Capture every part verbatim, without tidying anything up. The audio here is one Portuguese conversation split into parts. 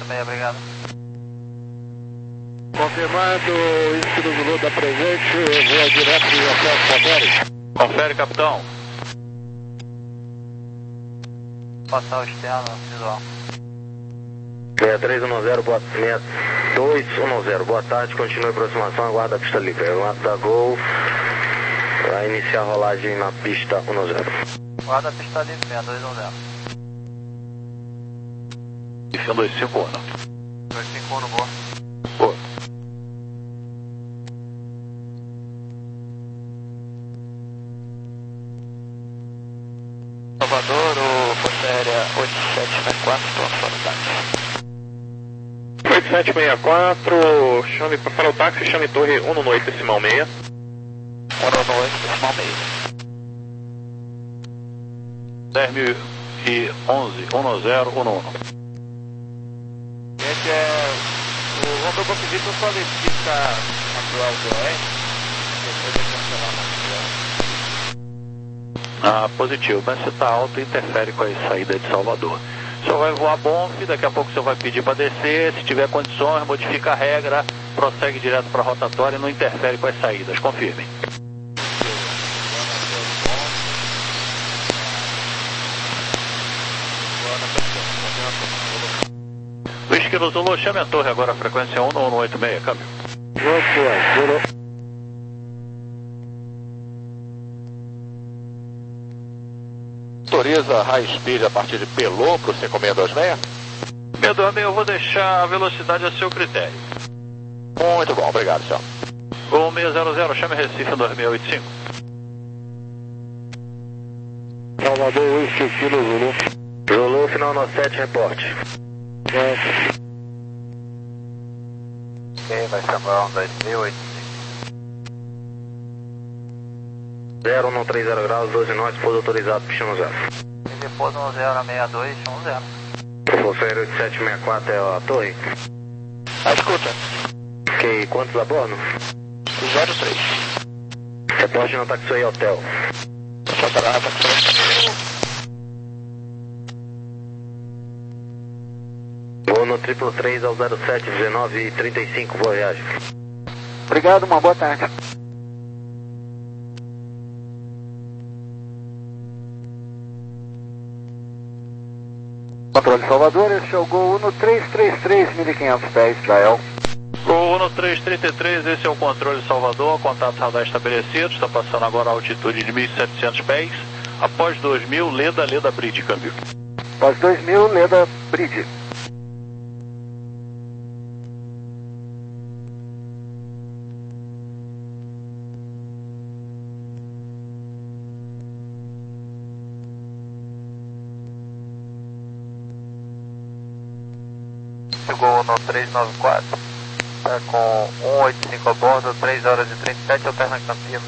seis, obrigado. Confirmado, isso do Zulu da presente, voa direto e até confere. Confere, capitão. Passar o externo, visual. seis três um zero, boa, seis dois um zero, boa tarde, continue a aproximação, aguarda a pista livre. Aguarda da Gol, vai iniciar a rolagem na pista um zero. Guarda a pista livre, seis dois um zero. E seis dois cinco um. dois cinco um, boa. Boa. Salvador, o Força Aérea oito sete seis quatro, para o táxi. oito sete seis quatro, chame para o táxi, chame torre um no oito decimal seis. um no oito decimal seis. dez mil e onze, um zero, um um. Esse é o Romeu Golf Victor solicita atual do O R, depois de cancelar a Ah, positivo, mas se está alto, interfere com a saída de Salvador. O senhor vai voar Bonf, daqui a pouco o senhor vai pedir para descer, se tiver condições, modifica a regra, prossegue direto para a rotatória e não interfere com as saídas, confirmem. Luiz Kilo Zulu, chame a torre agora, a frequência um no um oito seis, câmbio. Autoriza High Speed a partir de Pelô para o cinco seis dois seis? Meu Deus, eu vou deixar a velocidade a seu critério. Muito bom, obrigado, senhor. um seis zero zero, chame Recife dois seis oito cinco. Salvador, Whisky, Kilo Zulu. Zulu, final nove sete, reporte. Ok, vai chamar um dois mil e oito. zero um três zero graus, doze knots, pouso autorizado, pista um zero. E depois um zero seis dois um zero. Força Aérea oito sete seis quatro é a torre? Ah, escuta. Ok, quantos a bordo? zero três. Reporte no Taxway Hotel. Só para a Taxway. Vou no triplo três ao zero sete dezenove trinta e cinco, boa viagem. Obrigado, uma boa tarde. Controle Salvador, esse é o Gol um três três três, mil e quinhentos pés, Israel. Gol um três três três, esse é o controle Salvador, contato radar estabelecido, está passando agora a altitude de mil e setecentos pés, após dois mil, Leda, Leda Bridge, câmbio. Após dois mil, Leda Bridge. Chegou no três nove quatro, está com um oito cinco a bordo, três horas e trinta e sete, alterna Campinas.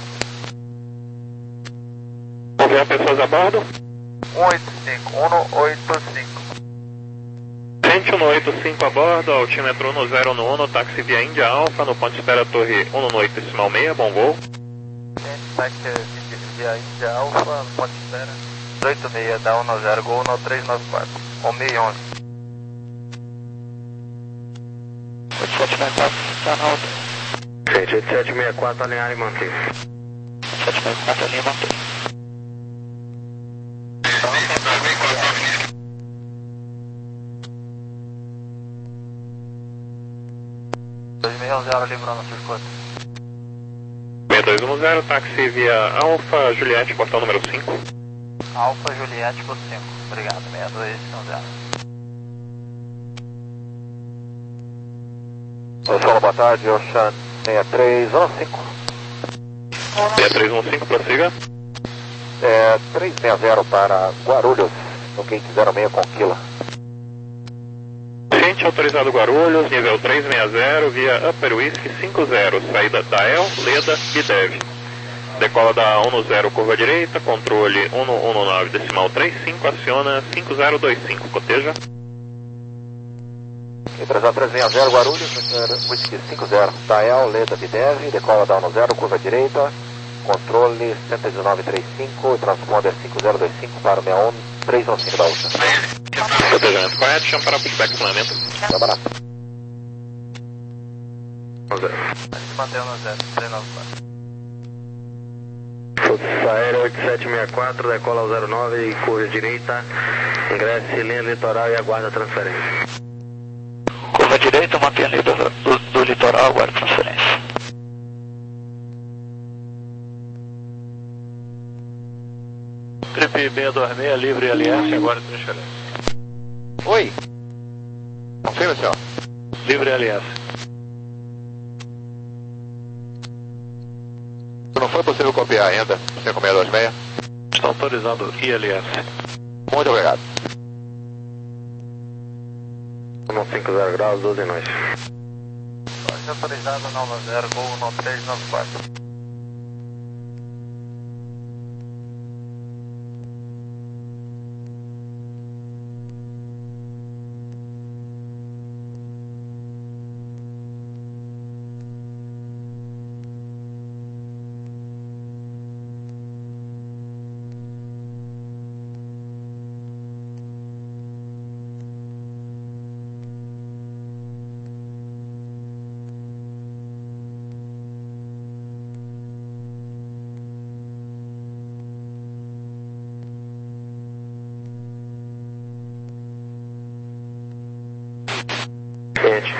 Confirma pessoas a bordo? um oito cinco, um oito cinco. Gente, um oito cinco a bordo, altímetro um zero um um, táxi via Índia Alfa, no ponto de espera torre um oito decimal seis, bom voo. Gente, táxi via Índia Alfa, no ponto de espera oito seis, dá um zero, Gol no três nove quatro, um seis onze. oito sete seis quatro, está na alta. Gente, oito sete seis quatro, alinhar e manter. oito sete seis quatro, alinhar e manter. dois seis um zero, livrando o circuito. seis dois um zero, táxi via Alfa, Juliette, portão número cinco. Alfa, Juliette, por cinco. Obrigado, seis dois um zero. Pessoal, boa tarde, Ocean seis três um cinco. seis três um cinco, prossiga. É, três seis zero para Guarulhos, no gate zero seis com Quila. Gente, autorizado Guarulhos, nível três seis zero, via Upper Whisky cinco zero, saída da El, Leda e Dev. Decola da um zero, curva direita, controle um um nove decimal trinta e cinco, aciona cinco zero dois cinco, coteja. três três seis zero, Guarulhos, Whisky cinco zero, Dael, Leda, Bidev, decola da um zero, curva direita, controle cento e dezenove trinta e cinco, transponder cinco zero dois cinco para sessenta e um três um cinco da U S A. Protejamento correto, chama para pushback planamento. Tá barato. A gente mantém no zero, três nove quatro. Força Aérea oito sete seis quatro, decola ao zero nove e curva direita, ingresse linha litoral e aguarda a transferência. Curva direita, mantém a linha do, do, do litoral, aguarda a transferência. Trip seiscentos e vinte e seis, livre L S, agora transferência. Oi. Confirma, senhor. Livre L S. Não foi possível copiar ainda, cinco seis dois seis. Está autorizado I L S. Muito obrigado. cento e cinquenta graus, doze nós. Pode autorizado nove zero, gol um três nove quatro. Cliente.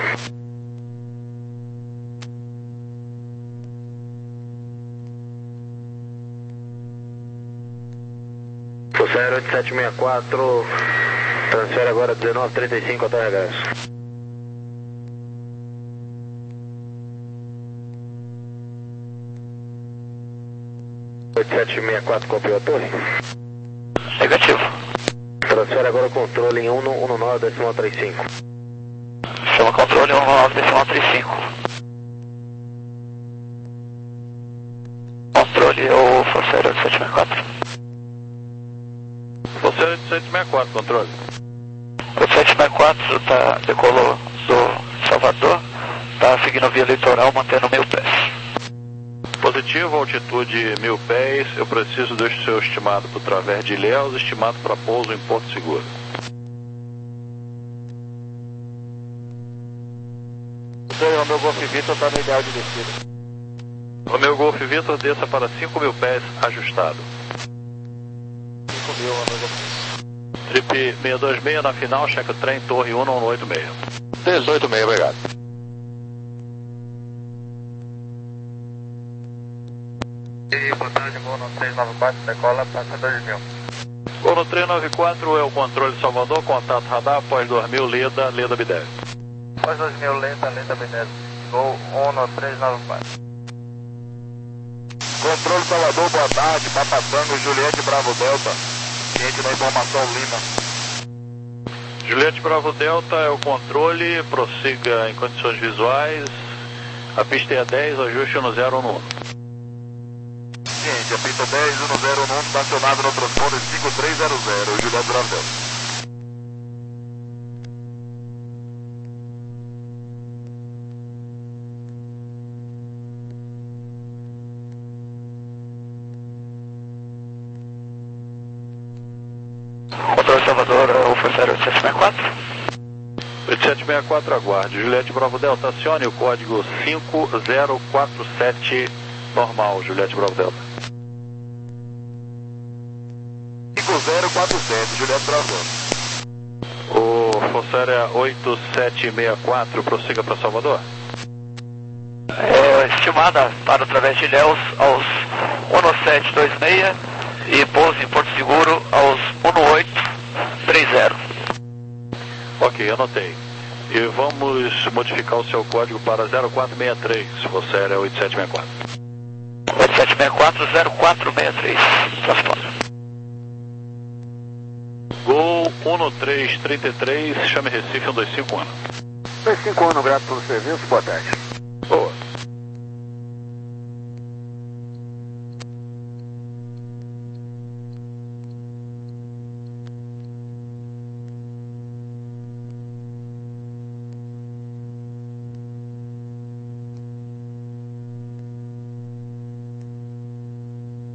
Força Aérea oito sete seis quatro, transfere agora dezenove trinta e cinco até regresso. oito sete seis quatro, copiou a torre? Negativo. Transfere agora o controle em um um nove decimal trinta e cinco. Chama controle um nove decimal trinta e cinco. Controle ou Força Aérea oito sete seis quatro. Força Aérea oito sete seis quatro, controle. oito sete seis quatro tá, decolou do Salvador, está seguindo a via litoral, mantendo mil pés. Positivo, altitude mil pés, eu preciso do seu estimado para o través de Ilhéus, estimado para pouso em Porto Seguro. O meu Golf Vitor está no ideal de descida. O meu Golf Vitor desça para cinco mil pés, ajustado. cinco mil, amigo. Trip seiscentos e vinte e seis na final, checa trem, torre um um oito seis. dezoito seis, obrigado. E boa tarde, gol no três nove quatro, decola, passa dois mil. Gol no três nove quatro é o controle de Salvador, contato radar, após dois mil, Leda, Leda Bideve. Após dois mil, lenta, lenta, Bideve. Gol um no três nove quatro. Controle Salvador, boa tarde. Tá passando Juliette Bravo Delta. Cliente da informação Lima. Juliette Bravo Delta é o controle, prossiga em condições visuais. A pista é a dez, ajuste no zero um um. Cliente, apita dez, um zero um, estacionado no transponder cinco três zero zero, Juliette Bravo Delta. Controle Salvador, o Força Aérea oito sete seis quatro. oito sete seis quatro, aguarde. Juliette Bravo Delta, acione o código cinco zero quatro sete, normal, Juliette Bravo Delta. cinco zero quatro sete, Juliette Bravo Delta. O Força Aérea oito sete seis quatro, prossiga para Salvador. É, estimada para através de Ilhéus aos um sete dois seis e pouso em Porto Seguro aos um oito três zero. Ok, anotei. E vamos modificar o seu código para zero quatro seis três, Força Aérea oito sete seis quatro. oito sete seis quatro, zero quatro seis três, transponder. Gol um três três três, chame Recife um dois cinco um. dois cinco um, grato pelo serviço, boa tarde. Boa.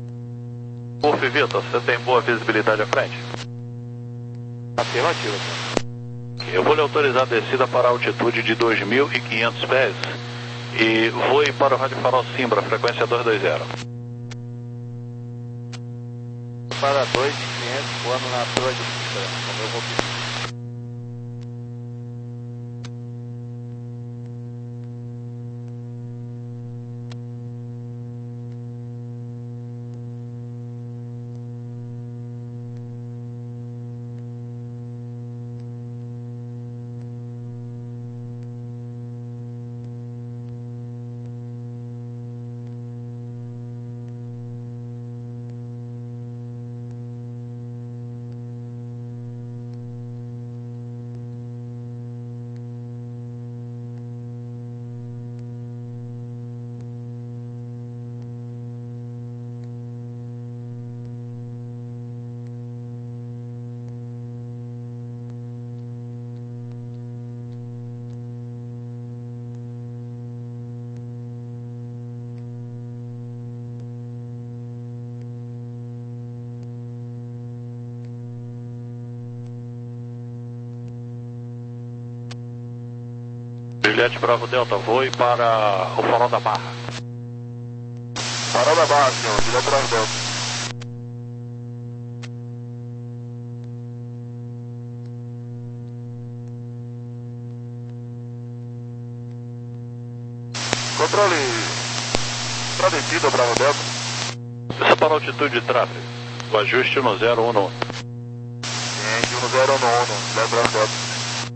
Wolf Vitor, você tem boa visibilidade à frente? Afirmativo. Eu vou lhe autorizar a descida para a altitude de dois mil e quinhentos pés e voe para o Rádio Farol Simbra, frequência duzentos e vinte. Para dois mil e quinhentos, voando na torre de Simbra, como eu vou pedir. Juliette Bravo Delta, voe para o Farol da Barra. Farol da Barra, senhor. Juliette Bravo Delta. Controle para descida, Bravo Delta. Isso para a altitude de tráfego. O ajuste no zero um um. Ciente, um zero um um, Juliette Bravo Delta.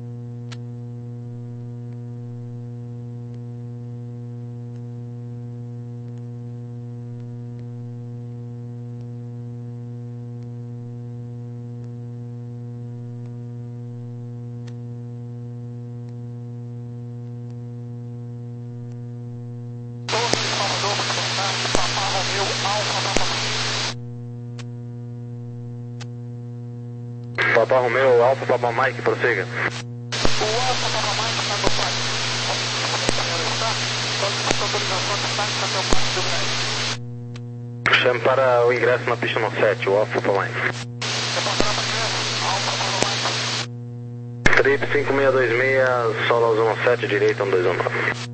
Papa Romeo, Alfa Papa Mike, prossiga. O Alfa Papa Mike está no quarto. Autorização de táxi até o quarto do Brasil. Chame para o ingresso na pista no sete, o Alfa Papa Mike. Trip cinco seis dois seis, solo aos dezessete, direita um dois um nove.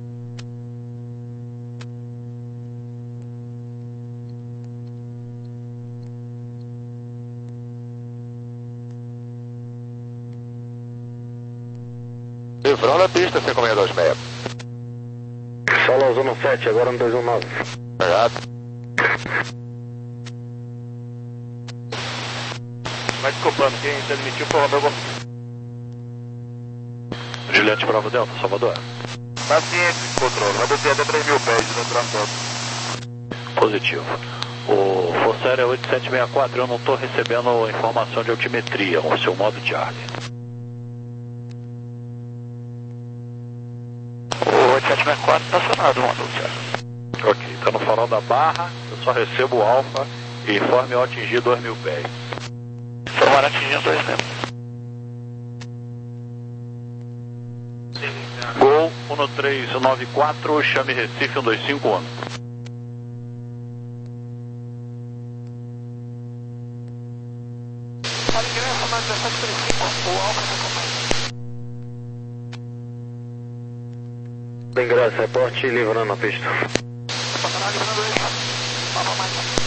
Livrando a pista, cinco seis dois seis. Solo aos dezessete, agora um dois um nove. Obrigado. Mas desculpando, quem transmitiu foi o Rodolfo. Juliette Bravo Delta, Salvador. Paciente, controle. Vai descer até três mil pés, Juliette Bravo Delta. Positivo. O Força Aérea oito sete seis quatro, eu não estou recebendo informação de altimetria, o seu modo Charlie. O oito sete seis quatro estacionado, modo Charlie. Ok, está no Farol da Barra, eu só recebo o Alfa e informe ao atingir dois mil pés. Informar atingindo dois mil. Gol um três nove quatro, chame Recife um dois cinco um. Para ingresso na dezessete trinta e cinco, o Alfa Papa Mike. Ingresso, reporte livrando a pista. Passará livrando ele, Papa Mike.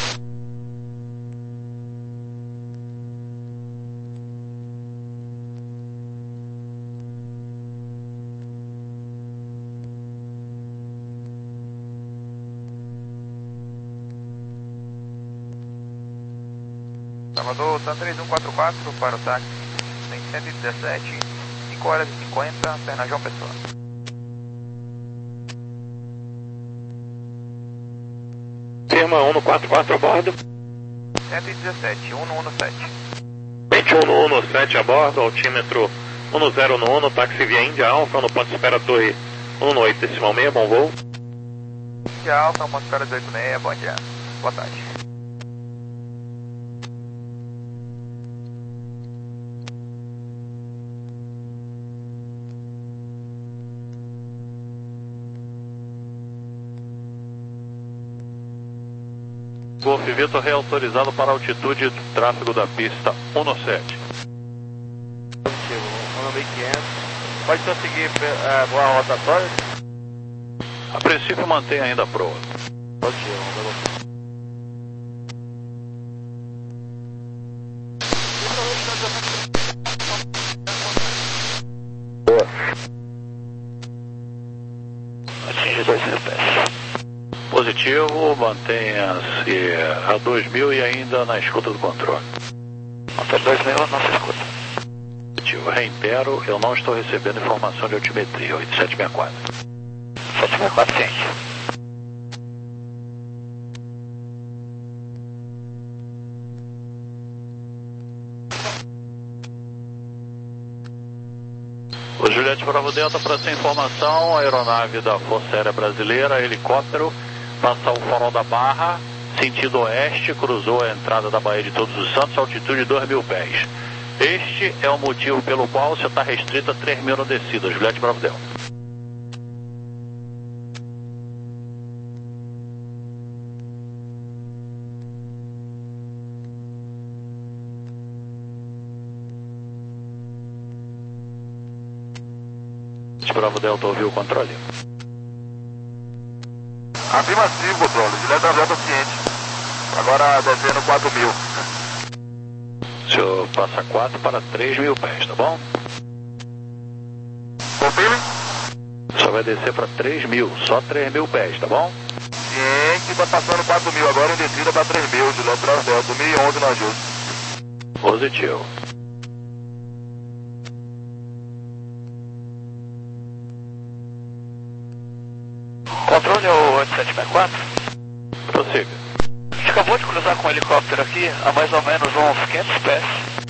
Salvador, Tan três um quatro quatro para o táxi, tem cento e dezessete, cinco horas e cinquenta, perna João Pessoa. Firma um quatro quatro a bordo. cento e dezessete, um um sete. vinte e um no sete a bordo, altímetro um zero um, táxi via Índia Alfa, no ponto de espera torre um oito decimal seis, bom voo. Índia Alfa, uma espera dezoito seis, bom dia, boa tarde. Golf Vitor reautorizado para altitude do tráfego da pista um sete. Positivo, mil e quinhentos. Pode conseguir é, voar rotatória? A princípio mantém ainda a proa. Ok, vamos ver. Atinge dois mil pés. Positivo, mantenha-se a dois mil e ainda na escuta do controle. Até dois mil, não se escuta. Positivo, reitero, eu não estou recebendo informação de altimetria, oito sete seis quatro. sete seis quatro, ciente. O Juliette Bravo Delta, para essa informação, a aeronave da Força Aérea Brasileira, helicóptero, passa o farol da Barra, sentido oeste, cruzou a entrada da Baía de Todos os Santos, altitude de dois mil pés. Este é o motivo pelo qual você está restrito a três mil na descida, Juliette Bravo Delta. Bravo Delta, ouviu o controle? Afirmativo, controle. Juliette Bravo Delta ciente. Agora descendo quatro mil. O senhor passa quatro para três mil pés, tá bom? Confirme? O senhor vai descer para três mil, só três mil pés, tá bom? Ciente, vai passando quatro mil. Agora em descida para três mil. Juliette Bravo Delta, dois mil e onze no ajuste. Positivo. Controle é o oito sete seis quatro? Prossiga. A gente acabou de cruzar com um helicóptero aqui a mais ou menos uns quinhentos pés.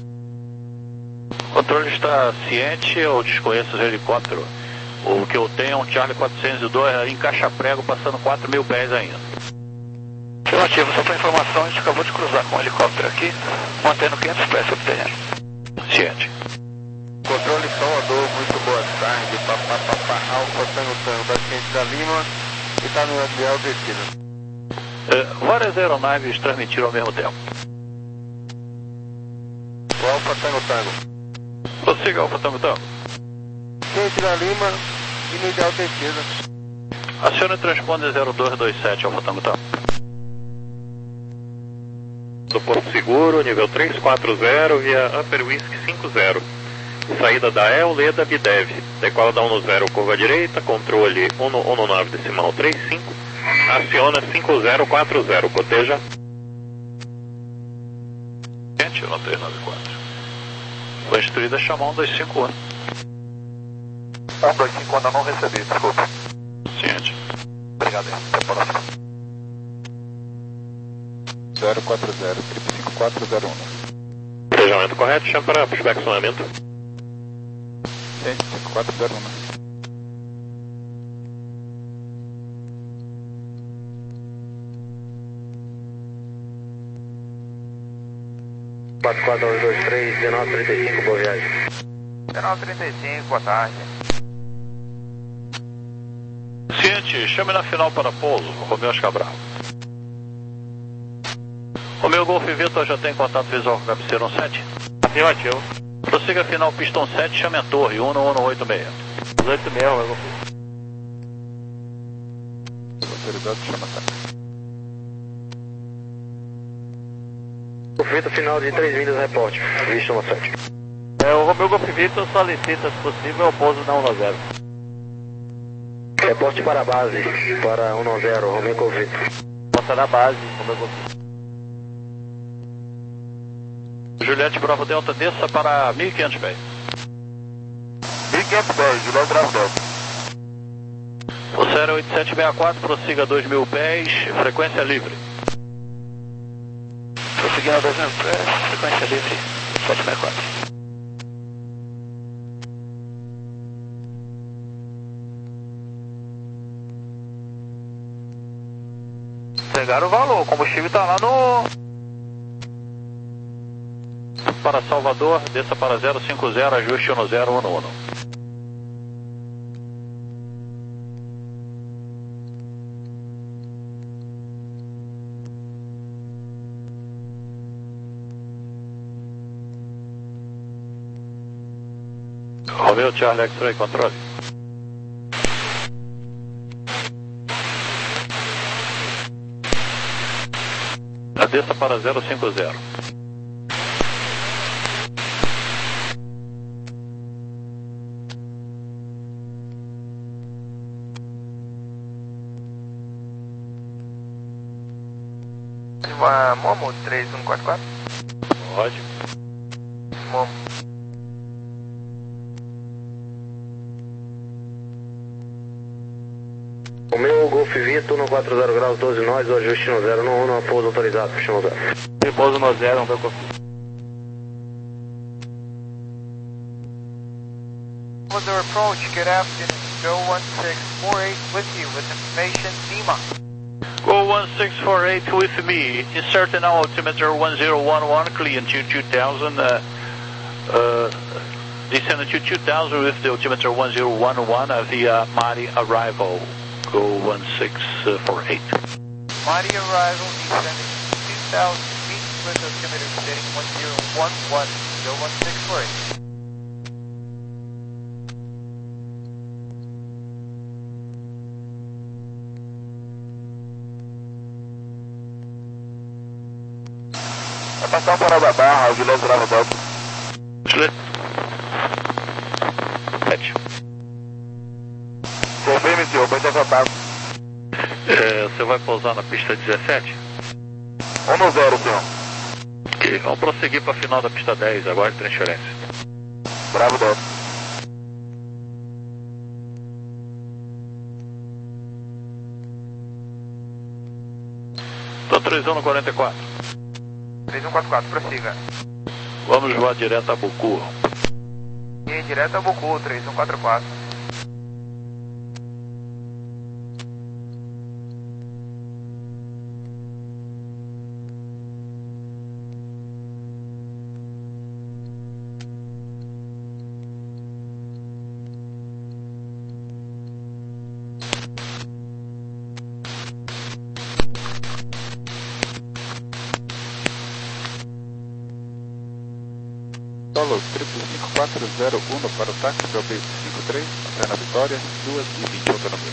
O controle está ciente ou desconhece o helicóptero? O que eu tenho é um Charlie quatrocentos e dois em caixa-prego passando quatro mil pés ainda. Afirmativo, só para informação, a gente acabou de cruzar com um helicóptero aqui, mantendo quinhentos pés sobre o terreno. Ciente. Controle Salvador, muito boa tarde. Papapá, Alfa Tango Tango, da Ciente da Lima. E está no Adriel descida. É, várias aeronaves transmitiram ao mesmo tempo. O Alfa Tango Tango. Prossiga, Alfa Tango Tango. Ciente da Lima e no ideal descida. Acione o transponder zero dois dois sete, Alfa Tango Tango. Do Porto Seguro, nível três quatro zero, via Upper Whisky cinco zero. Saída da E L, Leda, Bidev. Decola da um zero, curva direita, controle um nove decimal três cinco. Aciona cinco zero quatro zero, coteja. Ciente, um três nove quatro. Foi instruída a chamar um dois cinco um. um dois cinco ainda não recebi, desculpa. Ciente. Obrigado, até a próxima. zero quatro zero, cinco quatro zero um. Planejamento correto, chama para pushback acionamento. cinco quatro zero um. quatro quatro dois dois três, dezenove trinta e cinco, boa viagem. dezenove trinta e cinco, boa tarde. Ciente, chame na final para pouso, Romeu Cabral. Romeu Golf Vitor já tem contato visual com a cabeceira um sete? Afirmativo. Prossiga final Piston sete, chame a torre, um um oito seis. oito seis, Romeu Golf. Autorizado, chama tá. Feito final de três milhas, reporte. Visto no sete. É, o Romeu Golf Vitor solicita, se possível, o pouso na um zero. Reporte para a base, para um zero, Romeu Golf Vitor. Posta na base, Romeu Golf Vitor. Juliette Bravo Delta, desça para mil e quinhentos pés. mil e quinhentos pés, Juliette Bravo Delta. O Sério oito sete seis quatro, prossiga dois mil pés, frequência livre. Prosseguindo a dois mil pés, frequência livre, sete seis quatro. Pegaram o valor, o combustível está lá no... Para Salvador, desça para zero cinco zero, ajuste um zero um um. Romeo Charlie X-Ray, controle. Desça para zero cinco zero. Uma Momo três um quatro quatro. Pode. Momo. O meu Golf Vito no quatro zero graus, doze nós, o ajuste no zero no um, pouso autorizado, puxa no zero. Repouso no zero, meu Golf. Weather approach, good afternoon. Go one six four eight with you with information Lima. Go one six four eight with me. Insert now altimeter one zero one one, clean to two thousand. Uh, uh, descend to two thousand with the altimeter one zero one one uh, via Mari arrival. Go one six four eight. Mari arrival, descending two thousand feet with altimeter setting one zero one one. Go one six four eight. Vai passar fora da barra, o Guilherme Bravo Delta. Sete. Confirme, senhor, vai ter contato. É, você vai pousar na pista dezessete? um no zero, senhor. Ok, vamos prosseguir para a final da pista dez, agora de transferência. Bravo Delta. Tô três um no quarenta e quatro. três um quatro quatro, prossiga. Vamos voar direto a Bucu. E direto a Bucu, três um quatro quatro. Solo triplo cinco quatro zero um para o táxi para o base cinco três, até na Vitória, duas e vinte autonomia.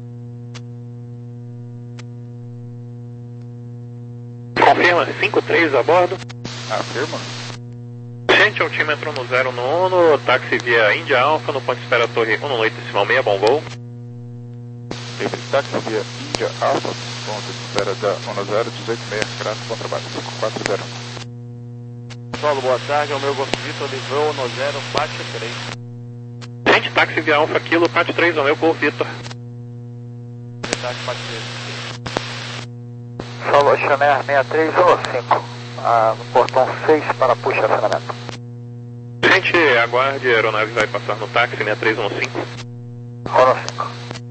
Confirma, cinco três a bordo. Afirma. Gente, altímetro no zero no Uno, táxi via Índia Alfa, no ponto de espera Torre um oito decimal seis, bom voo. Livre táxi via Índia Alfa, ponto de espera da um zero dezoito seis, grato, bom trabalho, cinco quatro zero. Solo, boa tarde, é o meu Golf Vitor, livrou no zero quatro três. Gente, táxi via Alfa Kilo, quatro três, o meu Golf Vitor. Verdade, quatro três. Solo Chanel seis três um cinco. Ah, no portão seis para puxa acionamento. Gente, aguarde, a aeronave vai passar no táxi seis três um cinco. Rono cinco.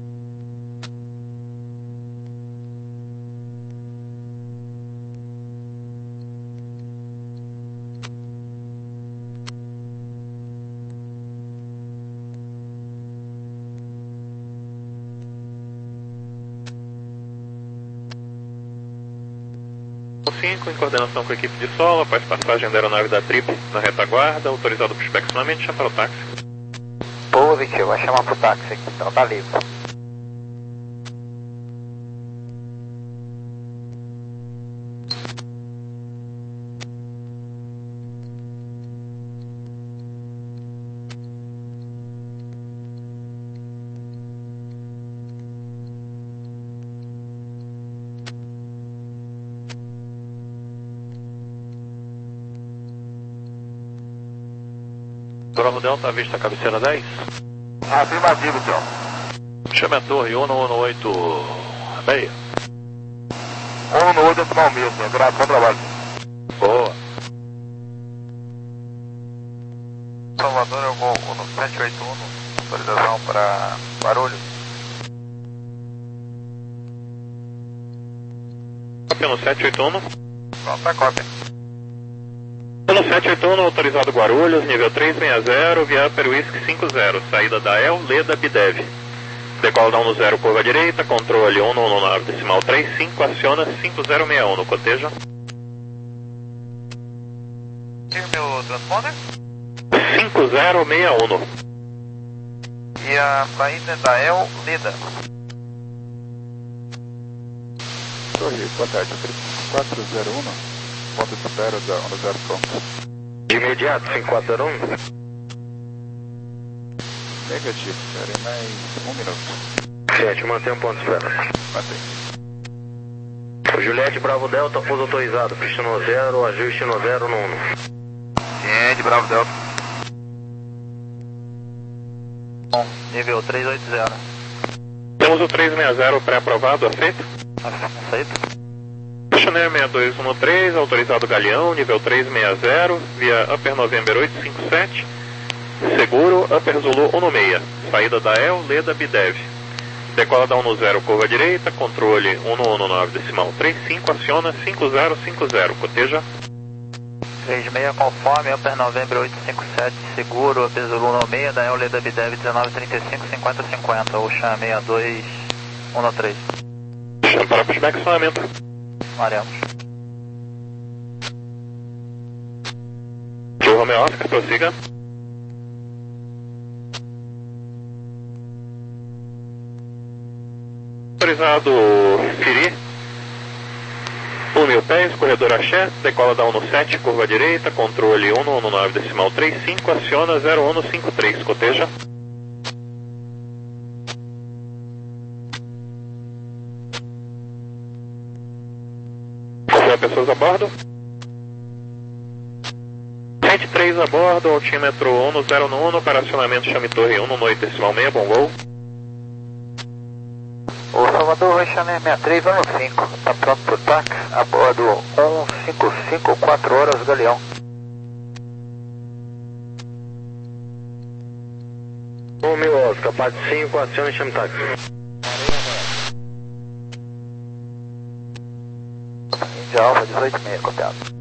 cinco, em coordenação com a equipe de solo, após passagem da aeronave da Trip na retaguarda, autorizado para o inspecionamento, chama para o táxi. Positivo, vai chamar pro táxi, então tá livre. Bravo Delta, vista cabeceira dez. Afirmativo, senhor. Chame a torre um um oito seis. um no oito decimal seis, senhor. Grato, bom trabalho. Boa. Salvador, eu vou no sete oito um, autorização para Guarulhos. Cópia no sete oito um. Pronto, tá cópia. No sete oito um, autorizado Guarulhos, nível três seis zero, via Upper Whisky cinco zero, saída da El, Leda, Bidev. Decola da um zero, curva direita, controle um um nove decimal trinta e cinco, aciona cinco zero seis um, no coteja. E o meu transponder? cinco zero seis um. e a saída da El Leda. Torre, boa tarde, cinco quatro zero um, ponto de espera da um zero pronto. De imediato, cinco quatro zero um. Negativo, espere mais um minuto. Sete, mantém um ponto de espera. Mantém. Juliette Bravo Delta, pouso autorizado, pista no zero, ajuste no zero no um. Ciente, Bravo Delta. Bom, nível trezentos e oitenta. Temos o trezentos e sessenta pré-aprovado, aceito? Aceito. Chanel seis dois um três, autorizado Galeão, nível trezentos e sessenta, via Upper November oito cinco sete, seguro, Upper Zulu um seis, saída da El Leda Bidev. Decola da um zero, curva direita, controle um um nove decimal trinta e cinco, aciona cinco zero cinco zero, coteja. três seis conforme, Upper November oito cinco sete, seguro, Upper Zulu um seis, da El Leda Bidev dezenove trinta e cinco, cinquenta cinquenta, Ocean seis dois um três. Chama para pushback, acionamento. Maremos. Tio Romeo Oscar, prossiga. Autorizado Firi, um mil pés, corredor Axé, decola da um sete, curva direita, controle um um nove decimal trinta e cinco, aciona zero um cinco três, coteja. Confirma pessoas a bordo. cento e três a bordo, altímetro um zero um, operacionamento chame torre um oito decimal seis, bom voo. O Salvador vai chamar sessenta e três um cinco, está pronto para o táxi, a bordo um cinco cinco, quatro horas, Galeão. um mil Oscar, parte cinco, aciona e chame táxi. Índia Alfa dezoito e meia, copiado.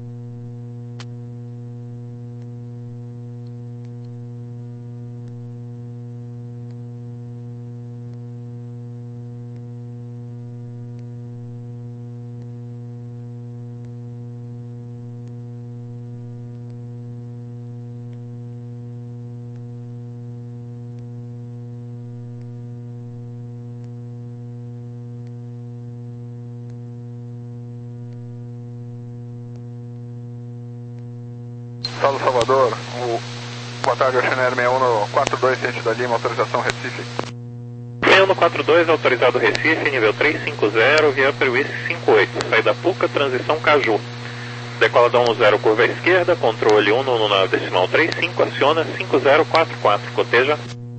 Saulo Salvador, o... boa tarde, Ocean Air sessenta e um quatro dois, ciente da Lima, autorização Recife. sessenta e um quatro dois, autorizado Recife, nível trezentos e cinquenta, via Upper Whisky cinquenta e oito, saída Puca, transição Caju. Decola da um zero, curva à esquerda, controle um um nove decimal trinta e cinco, aciona cinco zero quatro quatro, coteja.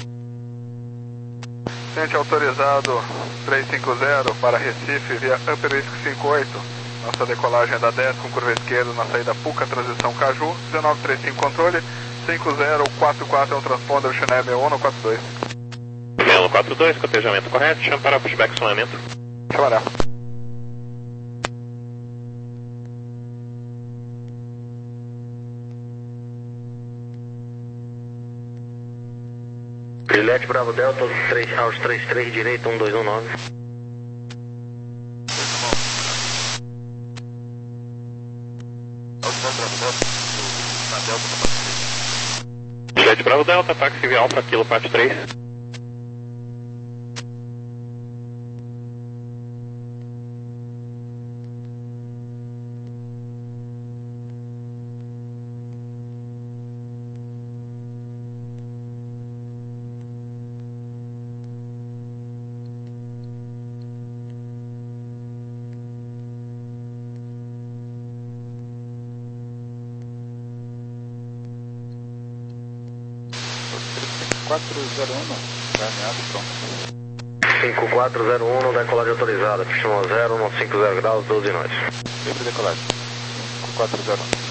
Ciente autorizado trezentos e cinquenta para Recife, via Upper Whisky cinquenta e oito. Nossa decolagem é da dez com curva esquerda na saída Puca, transição Caju, dezenove trinta e cinco controle, cinco zero quatro quatro é um transponder Chanel sessenta e um quatro dois. sessenta e um quatro dois, cotejamento correto, chama para pushback, acionamento. Chamará. Juliette Bravo Delta, três House trinta e três, direito um dois um nove. Juliette Bravo Delta, táxi via Alfa Kilo Pat três. quatro zero um, caminhado pronto. cinco quatro zero um, decolagem autorizada, pista zero, um cinco zero graus, doze nós. Livre decolagem, cinco quatro zero um.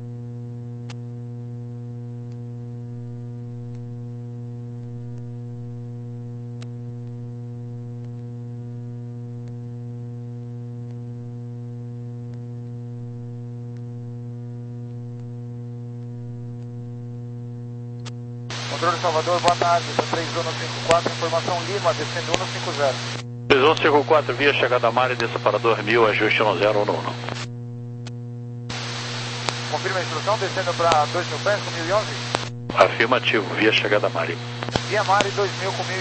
Controle Salvador, boa tarde, três um cinco quatro, informação Lima, descendo um cinco zero. três um cinco quatro, via chegada a Mari, desça para dois mil, ajuste no zero um um. Confirma a instrução, descendo para dois mil pés, com mil e onze. Afirmativo, via chegada Mari. Via Mari dois mil comigo.